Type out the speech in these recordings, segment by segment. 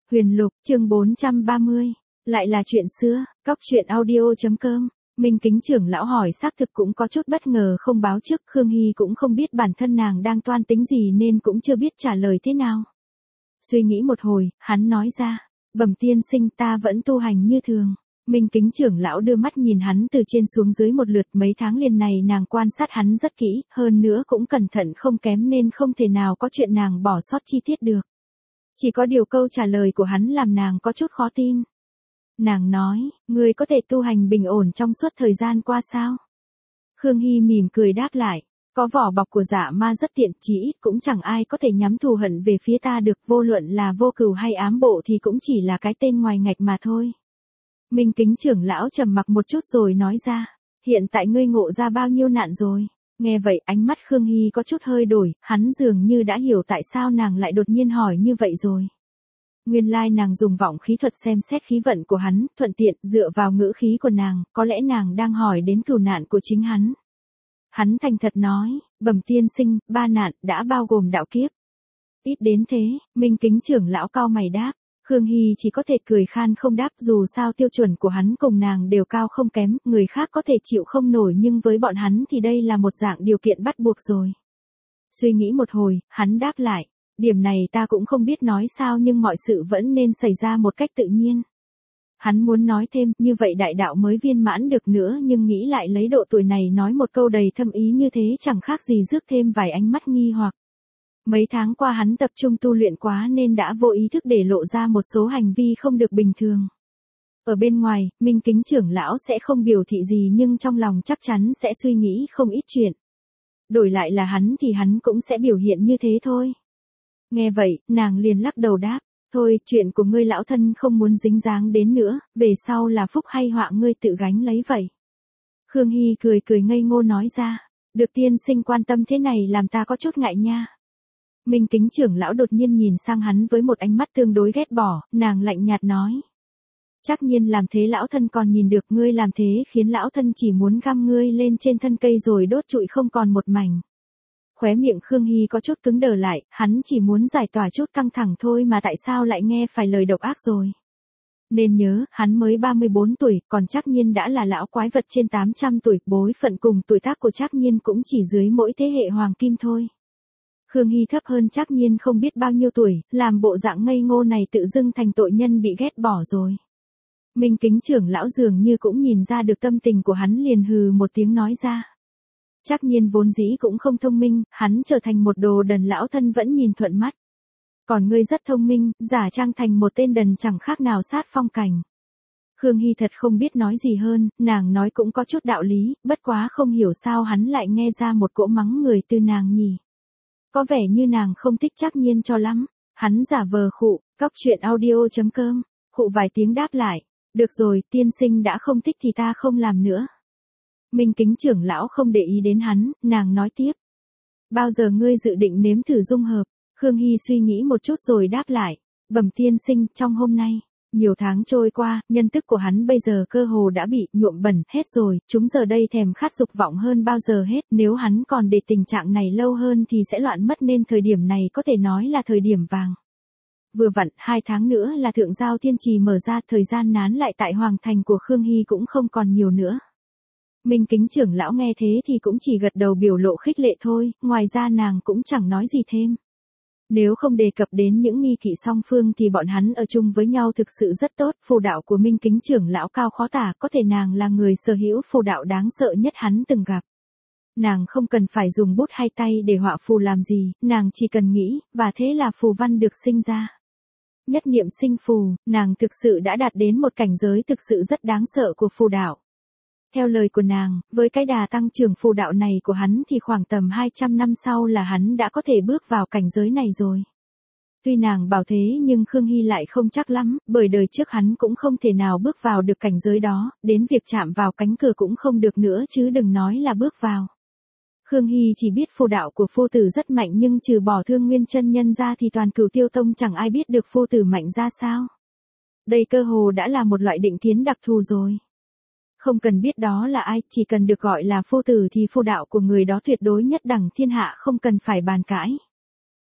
Huyền Lục, chương 430, lại là chuyện xưa, Cóc Truyện Audio.com. Minh Kính trưởng lão hỏi xác thực cũng có chút bất ngờ không báo trước, Khương Hy cũng không biết bản thân nàng đang toan tính gì nên cũng chưa biết trả lời thế nào. Suy nghĩ một hồi, hắn nói ra, bẩm tiên sinh ta vẫn tu hành như thường. Minh Kính trưởng lão đưa mắt nhìn hắn từ trên xuống dưới một lượt, mấy tháng liền này nàng quan sát hắn rất kỹ, hơn nữa cũng cẩn thận không kém nên không thể nào có chuyện nàng bỏ sót chi tiết được. Chỉ có điều câu trả lời của hắn làm nàng có chút khó tin. Nàng nói, ngươi có thể tu hành bình ổn trong suốt thời gian qua sao? Khương Hy mỉm cười đáp lại, có vỏ bọc của dạ ma rất tiện, chỉ ít cũng chẳng ai có thể nhắm thù hận về phía ta được, vô luận là vô cừu hay ám bộ thì cũng chỉ là cái tên ngoài ngạch mà thôi. Minh Kính trưởng lão trầm mặc một chút rồi nói ra, hiện tại ngươi ngộ ra bao nhiêu nạn rồi? Nghe vậy ánh mắt Khương Hy có chút hơi đổi, hắn dường như đã hiểu tại sao nàng lại đột nhiên hỏi như vậy rồi. Nguyên lai nàng dùng vọng khí thuật xem xét khí vận của hắn, thuận tiện dựa vào ngữ khí của nàng, có lẽ nàng đang hỏi đến cừu nạn của chính hắn. Hắn thành thật nói, bẩm tiên sinh, 3 nạn đã bao gồm đạo kiếp. Ít đến thế, Minh Kính trưởng lão cau mày đáp. Khương Hy chỉ có thể cười khan không đáp, dù sao tiêu chuẩn của hắn cùng nàng đều cao không kém, người khác có thể chịu không nổi nhưng với bọn hắn thì đây là một dạng điều kiện bắt buộc rồi. Suy nghĩ một hồi, hắn đáp lại, điểm này ta cũng không biết nói sao nhưng mọi sự vẫn nên xảy ra một cách tự nhiên. Hắn muốn nói thêm, như vậy đại đạo mới viên mãn được nữa nhưng nghĩ lại lấy độ tuổi này nói một câu đầy thâm ý như thế chẳng khác gì rước thêm vài ánh mắt nghi hoặc. Mấy tháng qua hắn tập trung tu luyện quá nên đã vô ý thức để lộ ra một số hành vi không được bình thường. Ở bên ngoài, Minh Kính trưởng lão sẽ không biểu thị gì nhưng trong lòng chắc chắn sẽ suy nghĩ không ít chuyện. Đổi lại là hắn thì hắn cũng sẽ biểu hiện như thế thôi. Nghe vậy, nàng liền lắc đầu đáp, thôi chuyện của ngươi lão thân không muốn dính dáng đến nữa, về sau là phúc hay họa ngươi tự gánh lấy vậy. Khương Hy cười cười ngây ngô nói ra, được tiên sinh quan tâm thế này làm ta có chút ngại nha. Minh Kính trưởng lão đột nhiên nhìn sang hắn với một ánh mắt tương đối ghét bỏ, nàng lạnh nhạt nói. Chắc nhiên làm thế lão thân còn nhìn được, ngươi làm thế khiến lão thân chỉ muốn găm ngươi lên trên thân cây rồi đốt trụi không còn một mảnh. Khóe miệng Khương Hy có chút cứng đờ lại, hắn chỉ muốn giải tỏa chút căng thẳng thôi mà tại sao lại nghe phải lời độc ác rồi. Nên nhớ, hắn mới 34 tuổi, còn Trác Nhiên đã là lão quái vật trên 800 tuổi, bối phận cùng tuổi tác của Trác Nhiên cũng chỉ dưới mỗi thế hệ hoàng kim thôi. Khương Hy thấp hơn Trác Nhiên không biết bao nhiêu tuổi, làm bộ dạng ngây ngô này tự dưng thành tội nhân bị ghét bỏ rồi. Minh Kính trưởng lão dường như cũng nhìn ra được tâm tình của hắn liền hừ một tiếng nói ra. Trác Nhiên vốn dĩ cũng không thông minh, hắn trở thành một đồ đần lão thân vẫn nhìn thuận mắt. Còn ngươi rất thông minh, giả trang thành một tên đần chẳng khác nào sát phong cảnh. Khương Hy thật không biết nói gì hơn, nàng nói cũng có chút đạo lý, bất quá không hiểu sao hắn lại nghe ra một cỗ mắng người từ nàng nhỉ. Có vẻ như nàng không thích Trác Nhiên cho lắm, hắn giả vờ khụ, Cóc Truyện Audio.com, khụ vài tiếng đáp lại, được rồi, tiên sinh đã không thích thì ta không làm nữa. Minh Kính trưởng lão không để ý đến hắn, nàng nói tiếp. Bao giờ ngươi dự định nếm thử dung hợp? Khương Hy suy nghĩ một chút rồi đáp lại, bẩm tiên sinh, trong hôm nay. Nhiều tháng trôi qua, nhân tức của hắn bây giờ cơ hồ đã bị nhuộm bẩn hết rồi, chúng giờ đây thèm khát dục vọng hơn bao giờ hết, nếu hắn còn để tình trạng này lâu hơn thì sẽ loạn mất nên thời điểm này có thể nói là thời điểm vàng. Vừa vặn, 2 tháng nữa là thượng giao thiên trì mở ra, thời gian nán lại tại hoàng thành của Khương Hy cũng không còn nhiều nữa. Minh Kính trưởng lão nghe thế thì cũng chỉ gật đầu biểu lộ khích lệ thôi, ngoài ra nàng cũng chẳng nói gì thêm. Nếu không đề cập đến những nghi kỵ song phương thì bọn hắn ở chung với nhau thực sự rất tốt, phù đạo của Minh Kính trưởng lão cao khó tả, có thể nàng là người sở hữu phù đạo đáng sợ nhất hắn từng gặp. Nàng không cần phải dùng bút hay tay để họa phù làm gì, nàng chỉ cần nghĩ, và thế là phù văn được sinh ra. Nhất niệm sinh phù, nàng thực sự đã đạt đến một cảnh giới thực sự rất đáng sợ của phù đạo. Theo lời của nàng, với cái đà tăng trưởng phù đạo này của hắn thì khoảng tầm 200 năm sau là hắn đã có thể bước vào cảnh giới này rồi. Tuy nàng bảo thế nhưng Khương Hy lại không chắc lắm, bởi đời trước hắn cũng không thể nào bước vào được cảnh giới đó, đến việc chạm vào cánh cửa cũng không được nữa chứ đừng nói là bước vào. Khương Hy chỉ biết phù đạo của phu tử rất mạnh nhưng trừ bỏ Thương Nguyên chân nhân ra thì toàn Cửu Tiêu Tông chẳng ai biết được phu tử mạnh ra sao. Đây cơ hồ đã là một loại định tiến đặc thù rồi. Không cần biết đó là ai, chỉ cần được gọi là phu tử thì phu đạo của người đó tuyệt đối nhất đẳng thiên hạ không cần phải bàn cãi.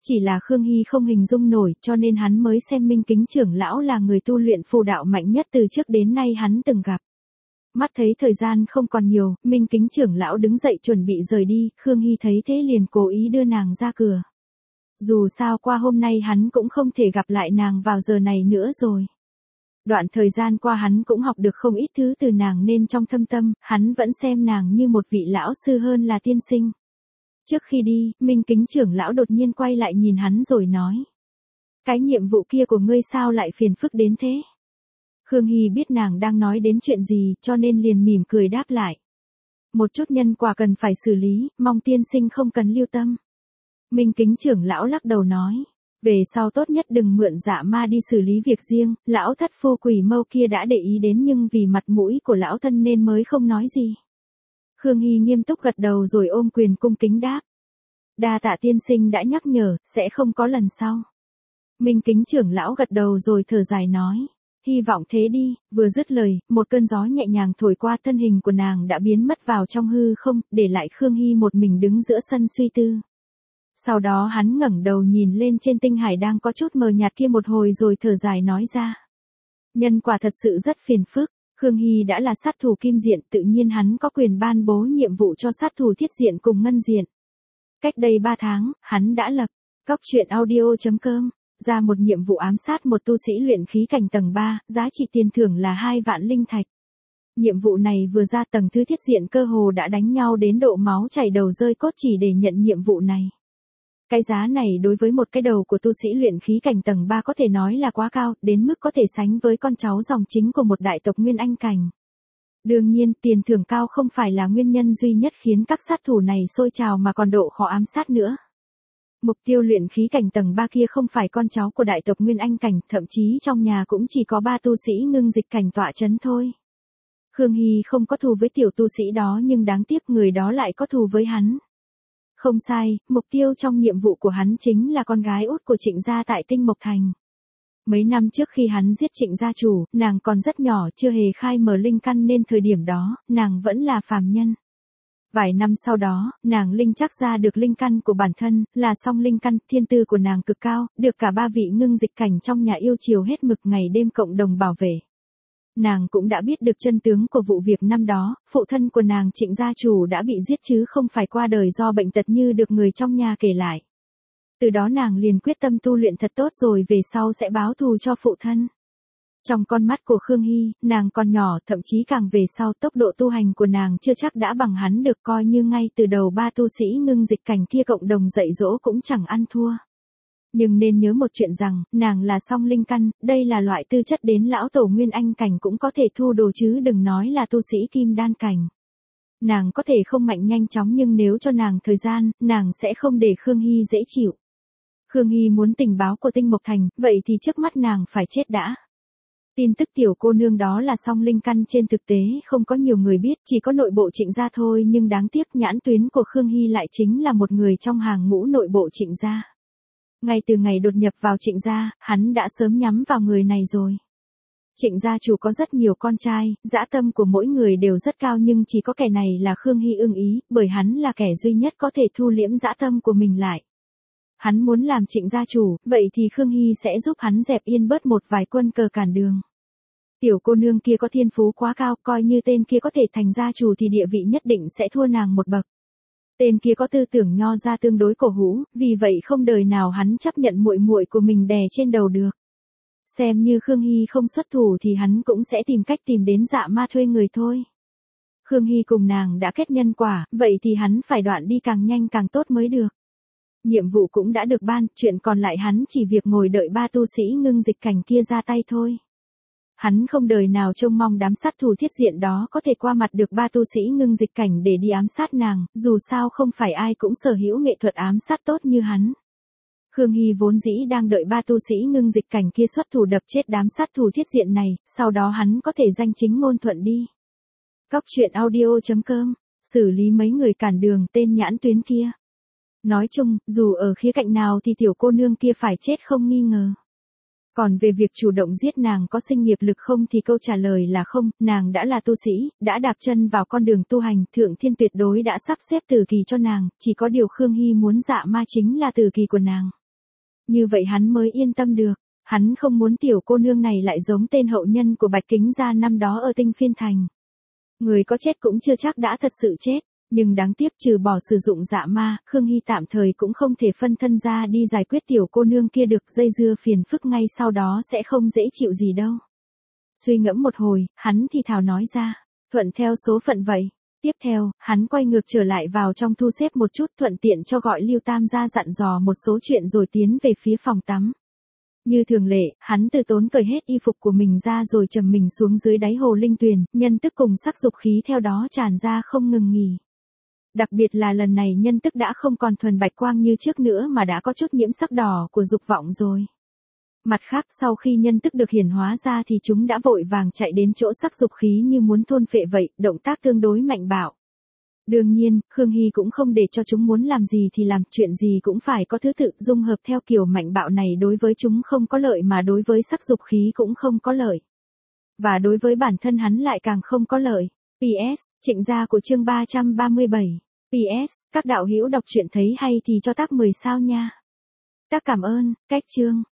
Chỉ là Khương Hy không hình dung nổi cho nên hắn mới xem Minh Kính trưởng lão là người tu luyện phù đạo mạnh nhất từ trước đến nay hắn từng gặp. Mắt thấy thời gian không còn nhiều, Minh Kính trưởng lão đứng dậy chuẩn bị rời đi, Khương Hy thấy thế liền cố ý đưa nàng ra cửa. Dù sao qua hôm nay hắn cũng không thể gặp lại nàng vào giờ này nữa rồi. Đoạn thời gian qua hắn cũng học được không ít thứ từ nàng nên trong thâm tâm, hắn vẫn xem nàng như một vị lão sư hơn là tiên sinh. Trước khi đi, Minh Kính trưởng lão đột nhiên quay lại nhìn hắn rồi nói. Cái nhiệm vụ kia của ngươi sao lại phiền phức đến thế? Khương Hy biết nàng đang nói đến chuyện gì cho nên liền mỉm cười đáp lại. Một chút nhân quả cần phải xử lý, mong tiên sinh không cần lưu tâm. Minh Kính trưởng lão lắc đầu nói. Về sau tốt nhất đừng mượn dạ ma đi xử lý việc riêng, lão thất phu quỷ mâu kia đã để ý đến nhưng vì mặt mũi của lão thân nên mới không nói gì. Khương Hy nghiêm túc gật đầu rồi ôm quyền cung kính đáp. Đa tạ tiên sinh đã nhắc nhở, sẽ không có lần sau. Minh Kính trưởng lão gật đầu rồi thở dài nói. Hy vọng thế đi, vừa dứt lời, một cơn gió nhẹ nhàng thổi qua thân hình của nàng đã biến mất vào trong hư không, để lại Khương Hy một mình đứng giữa sân suy tư. Sau đó hắn ngẩng đầu nhìn lên trên tinh hải đang có chút mờ nhạt kia một hồi rồi thở dài nói ra. Nhân quả thật sự rất phiền phức, Khương Hy đã là sát thủ kim diện tự nhiên hắn có quyền ban bố nhiệm vụ cho sát thủ thiết diện cùng ngân diện. Cách đây 3 tháng, hắn đã lập Cóc Truyện Audio.com ra một nhiệm vụ ám sát một tu sĩ luyện khí cảnh tầng 3, giá trị tiền thưởng là 2 vạn linh thạch. Nhiệm vụ này vừa ra tầng thứ thiết diện cơ hồ đã đánh nhau đến độ máu chảy đầu rơi cốt chỉ để nhận nhiệm vụ này. Cái giá này đối với một cái đầu của tu sĩ luyện khí cảnh tầng 3 có thể nói là quá cao, đến mức có thể sánh với con cháu dòng chính của một đại tộc Nguyên Anh cảnh. Đương nhiên, tiền thưởng cao không phải là nguyên nhân duy nhất khiến các sát thủ này sôi trào mà còn độ khó ám sát nữa. Mục tiêu luyện khí cảnh tầng 3 kia không phải con cháu của đại tộc Nguyên Anh cảnh, thậm chí trong nhà cũng chỉ có 3 tu sĩ ngưng dịch cảnh tọa chấn thôi. Khương Hy không có thù với tiểu tu sĩ đó nhưng đáng tiếc người đó lại có thù với hắn. Không sai, mục tiêu trong nhiệm vụ của hắn chính là con gái út của Trịnh gia tại Tinh Mộc Thành. Mấy năm trước khi hắn giết Trịnh gia chủ, nàng còn rất nhỏ chưa hề khai mở linh căn nên thời điểm đó, nàng vẫn là phàm nhân. Vài năm sau đó, nàng linh chắc ra được linh căn của bản thân, là song linh căn, thiên tư của nàng cực cao, được cả 3 vị ngưng dịch cảnh trong nhà yêu chiều hết mực ngày đêm cộng đồng bảo vệ. Nàng cũng đã biết được chân tướng của vụ việc năm đó, phụ thân của nàng Trịnh gia chủ đã bị giết chứ không phải qua đời do bệnh tật như được người trong nhà kể lại. Từ đó nàng liền quyết tâm tu luyện thật tốt rồi về sau sẽ báo thù cho phụ thân. Trong con mắt của Khương Hy, nàng còn nhỏ thậm chí càng về sau tốc độ tu hành của nàng chưa chắc đã bằng hắn được coi như ngay từ đầu 3 tu sĩ ngưng dịch cảnh kia cộng đồng dạy dỗ cũng chẳng ăn thua. Nhưng nên nhớ một chuyện rằng, nàng là song linh căn, đây là loại tư chất đến lão tổ Nguyên Anh cảnh cũng có thể thu đồ chứ đừng nói là tu sĩ kim đan cảnh. Nàng có thể không mạnh nhanh chóng nhưng nếu cho nàng thời gian, nàng sẽ không để Khương Hy dễ chịu. Khương Hy muốn tình báo của Tinh Mộc Thành, vậy thì trước mắt nàng phải chết đã. Tin tức tiểu cô nương đó là song linh căn trên thực tế không có nhiều người biết, chỉ có nội bộ Trịnh gia thôi nhưng đáng tiếc nhãn tuyến của Khương Hy lại chính là một người trong hàng ngũ nội bộ Trịnh gia. Ngay từ ngày đột nhập vào Trịnh gia, hắn đã sớm nhắm vào người này rồi. Trịnh gia chủ có rất nhiều con trai, dã tâm của mỗi người đều rất cao nhưng chỉ có kẻ này là Khương Hy ưng ý, bởi hắn là kẻ duy nhất có thể thu liễm dã tâm của mình lại. Hắn muốn làm Trịnh gia chủ, vậy thì Khương Hy sẽ giúp hắn dẹp yên bớt một vài quân cờ cản đường. Tiểu cô nương kia có thiên phú quá cao, coi như tên kia có thể thành gia chủ thì địa vị nhất định sẽ thua nàng một bậc. Tên kia có tư tưởng nho ra tương đối cổ hủ, vì vậy không đời nào hắn chấp nhận muội muội của mình đè trên đầu được. Xem như Khương Hy không xuất thủ thì hắn cũng sẽ tìm cách tìm đến dạ ma thuê người thôi. Khương Hy cùng nàng đã kết nhân quả, vậy thì hắn phải đoạn đi càng nhanh càng tốt mới được. Nhiệm vụ cũng đã được ban, chuyện còn lại hắn chỉ việc ngồi đợi 3 tu sĩ ngưng dịch cảnh kia ra tay thôi. Hắn không đời nào trông mong đám sát thủ thiết diện đó có thể qua mặt được 3 tu sĩ ngưng dịch cảnh để đi ám sát nàng, dù sao không phải ai cũng sở hữu nghệ thuật ám sát tốt như hắn. Khương Hy vốn dĩ đang đợi 3 tu sĩ ngưng dịch cảnh kia xuất thủ đập chết đám sát thủ thiết diện này, sau đó hắn có thể danh chính ngôn thuận đi. Cóc Truyện Audio.com, xử lý mấy người cản đường tên nhãn tuyến kia. Nói chung, dù ở khía cạnh nào thì tiểu cô nương kia phải chết không nghi ngờ. Còn về việc chủ động giết nàng có sinh nghiệp lực không thì câu trả lời là không, nàng đã là tu sĩ, đã đạp chân vào con đường tu hành, Thượng Thiên tuyệt đối đã sắp xếp tử kỳ cho nàng, chỉ có điều Khương Hy muốn dạ ma chính là tử kỳ của nàng. Như vậy hắn mới yên tâm được. Hắn không muốn tiểu cô nương này lại giống tên hậu nhân của Bạch Kính Gia năm đó ở Tinh Phiên Thành. Người có chết cũng chưa chắc đã thật sự chết, nhưng đáng tiếc trừ bỏ sử dụng dạ ma, Khương Hy tạm thời cũng không thể phân thân ra đi giải quyết tiểu cô nương kia được, dây dưa phiền phức ngay sau đó sẽ không dễ chịu gì đâu. Suy ngẫm một hồi, hắn thì thào nói ra, thuận theo số phận vậy. Tiếp theo, hắn quay ngược trở lại vào trong thu xếp một chút, thuận tiện cho gọi Lưu Tam ra dặn dò một số chuyện rồi tiến về phía phòng tắm. Như thường lệ, hắn từ tốn cởi hết y phục của mình ra rồi trầm mình xuống dưới đáy hồ linh tuyền, nhân tức cùng sắc dục khí theo đó tràn ra không ngừng nghỉ. Đặc biệt là lần này nhân tức đã không còn thuần bạch quang như trước nữa mà đã có chút nhiễm sắc đỏ của dục vọng rồi. Mặt khác, sau khi nhân tức được hiển hóa ra thì chúng đã vội vàng chạy đến chỗ sắc dục khí như muốn thôn phệ vậy, động tác tương đối mạnh bạo. Đương nhiên, Khương Hy cũng không để cho chúng muốn làm gì thì làm, chuyện gì cũng phải có thứ tự, dung hợp theo kiểu mạnh bạo này đối với chúng không có lợi mà đối với sắc dục khí cũng không có lợi. Và đối với bản thân hắn lại càng không có lợi. PS, trịnh gia của chương 337. PS, các đạo hữu đọc truyện thấy hay thì cho tác 10 sao nha. Tác cảm ơn, cách chương.